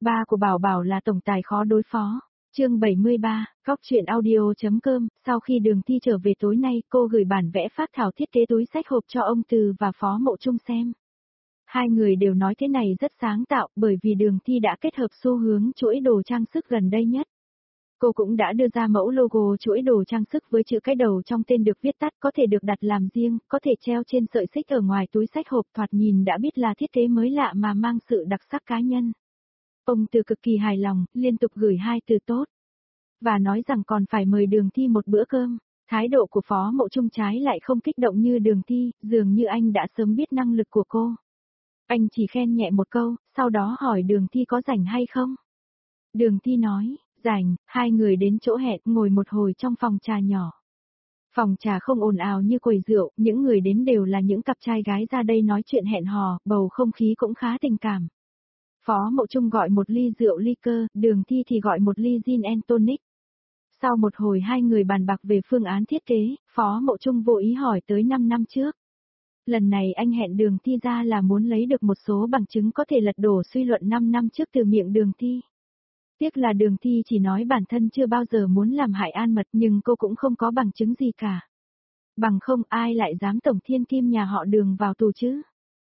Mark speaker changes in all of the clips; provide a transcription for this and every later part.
Speaker 1: Ba của Bảo Bảo là tổng tài khó đối phó. Chương 73, Góc truyện audio.com. Sau khi Đường Thi trở về tối nay, cô gửi bản vẽ phác thảo thiết kế túi xách hộp cho ông Từ và Phó Mộ Trung xem. Hai người đều nói thế này rất sáng tạo, bởi vì Đường Thi đã kết hợp xu hướng chuỗi đồ trang sức gần đây nhất. Cô cũng đã đưa ra mẫu logo chuỗi đồ trang sức với chữ cái đầu trong tên được viết tắt, có thể được đặt làm riêng, có thể treo trên sợi xích ở ngoài túi xách hộp, thoạt nhìn đã biết là thiết kế mới lạ mà mang sự đặc sắc cá nhân. Ông Từ cực kỳ hài lòng, liên tục gửi 2 từ tốt. Và nói rằng còn phải mời Đường Thi một bữa cơm. Thái độ của Phó Mộ Trung trái lại không kích động như Đường Thi, dường như anh đã sớm biết năng lực của cô. Anh chỉ khen nhẹ một câu, sau đó hỏi Đường Thi có rảnh hay không. Đường Thi nói, rảnh. Hai người đến chỗ hẹn, ngồi một hồi trong phòng trà nhỏ. Phòng trà không ồn ào như quầy rượu, những người đến đều là những cặp trai gái ra đây nói chuyện hẹn hò, bầu không khí cũng khá tình cảm. Phó Mộ Trung gọi một ly rượu ly cơ, Đường Thi thì gọi một ly gin and tonic. Sau một hồi hai người bàn bạc về phương án thiết kế, Phó Mộ Trung vô ý hỏi tới 5 năm trước. Lần này anh hẹn Đường Thi ra là muốn lấy được một số bằng chứng có thể lật đổ suy luận 5 năm trước từ miệng Đường Thi. Tiếc là Đường Thi chỉ nói bản thân chưa bao giờ muốn làm hại An Mật, nhưng cô cũng không có bằng chứng gì cả. Bằng không ai lại dám tổng thiên kim nhà họ Đường vào tù chứ.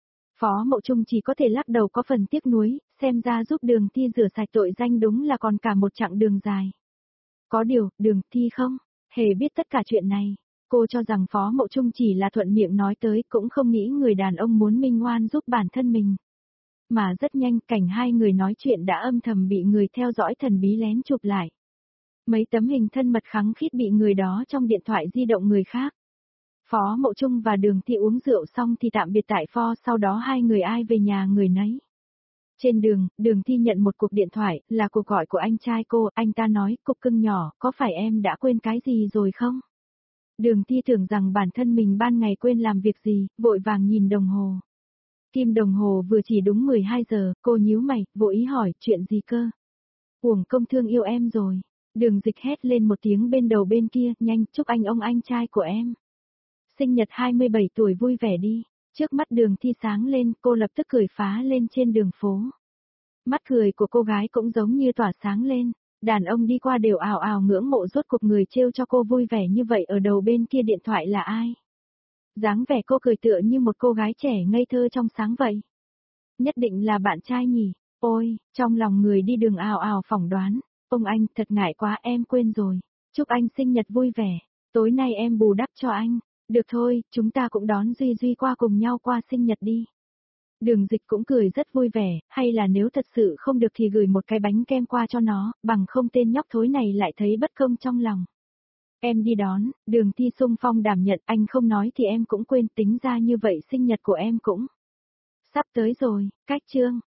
Speaker 1: Phó Mộ Trung chỉ có thể lắc đầu có phần tiếc nuối, xem ra giúp Đường Thi rửa sạch tội danh đúng là còn cả một chặng đường dài. Có điều, Đường Thi không hề biết tất cả chuyện này. Cô cho rằng Phó Mộ Trung chỉ là thuận miệng nói tới, cũng không nghĩ người đàn ông muốn minh oan giúp bản thân mình. Mà rất nhanh, cảnh hai người nói chuyện đã âm thầm bị người theo dõi thần bí lén chụp lại. Mấy tấm hình thân mật khăng khít bị người đó trong điện thoại di động người khác. Phó Mộ Trung và Đường Thi uống rượu xong thì tạm biệt tại pho, sau đó hai người ai về nhà người nấy. Trên đường, Đường Thi nhận một cuộc điện thoại, là cuộc gọi của anh trai cô, anh ta nói, cục cưng nhỏ, có phải em đã quên cái gì rồi không? Đường Thi tưởng rằng bản thân mình ban ngày quên làm việc gì, vội vàng nhìn đồng hồ. Kim đồng hồ vừa chỉ đúng 12 giờ, cô nhíu mày, vội ý hỏi, chuyện gì cơ? Uổng công thương yêu em rồi. Đường Dịch hét lên một tiếng bên đầu bên kia, nhanh, chúc ông anh trai của em. Sinh nhật 27 tuổi vui vẻ đi. Trước mắt Đường Thi sáng lên, cô lập tức cười phá lên trên đường phố. Mắt cười của cô gái cũng giống như tỏa sáng lên. Đàn ông đi qua đều ào ào ngưỡng mộ rốt cuộc người trêu cho cô vui vẻ như vậy ở đầu bên kia điện thoại là ai. Dáng vẻ cô cười tựa như một cô gái trẻ ngây thơ trong sáng vậy. Nhất định là bạn trai nhỉ. Ôi, trong lòng người đi đường ào ào phỏng đoán. Ông anh, thật ngại quá, em quên rồi. Chúc anh sinh nhật vui vẻ. Tối nay em bù đắp cho anh. Được thôi, chúng ta cũng đón Duy Duy qua cùng nhau qua sinh nhật đi. Đường Dịch cũng cười rất vui vẻ, hay là nếu thật sự không được thì gửi một cái bánh kem qua cho nó, bằng không tên nhóc thối này lại thấy bất công trong lòng. Em đi đón. Đường Thi xung phong đảm nhận, anh không nói thì em cũng quên, tính ra như vậy sinh nhật của em cũng sắp tới rồi. Cách chương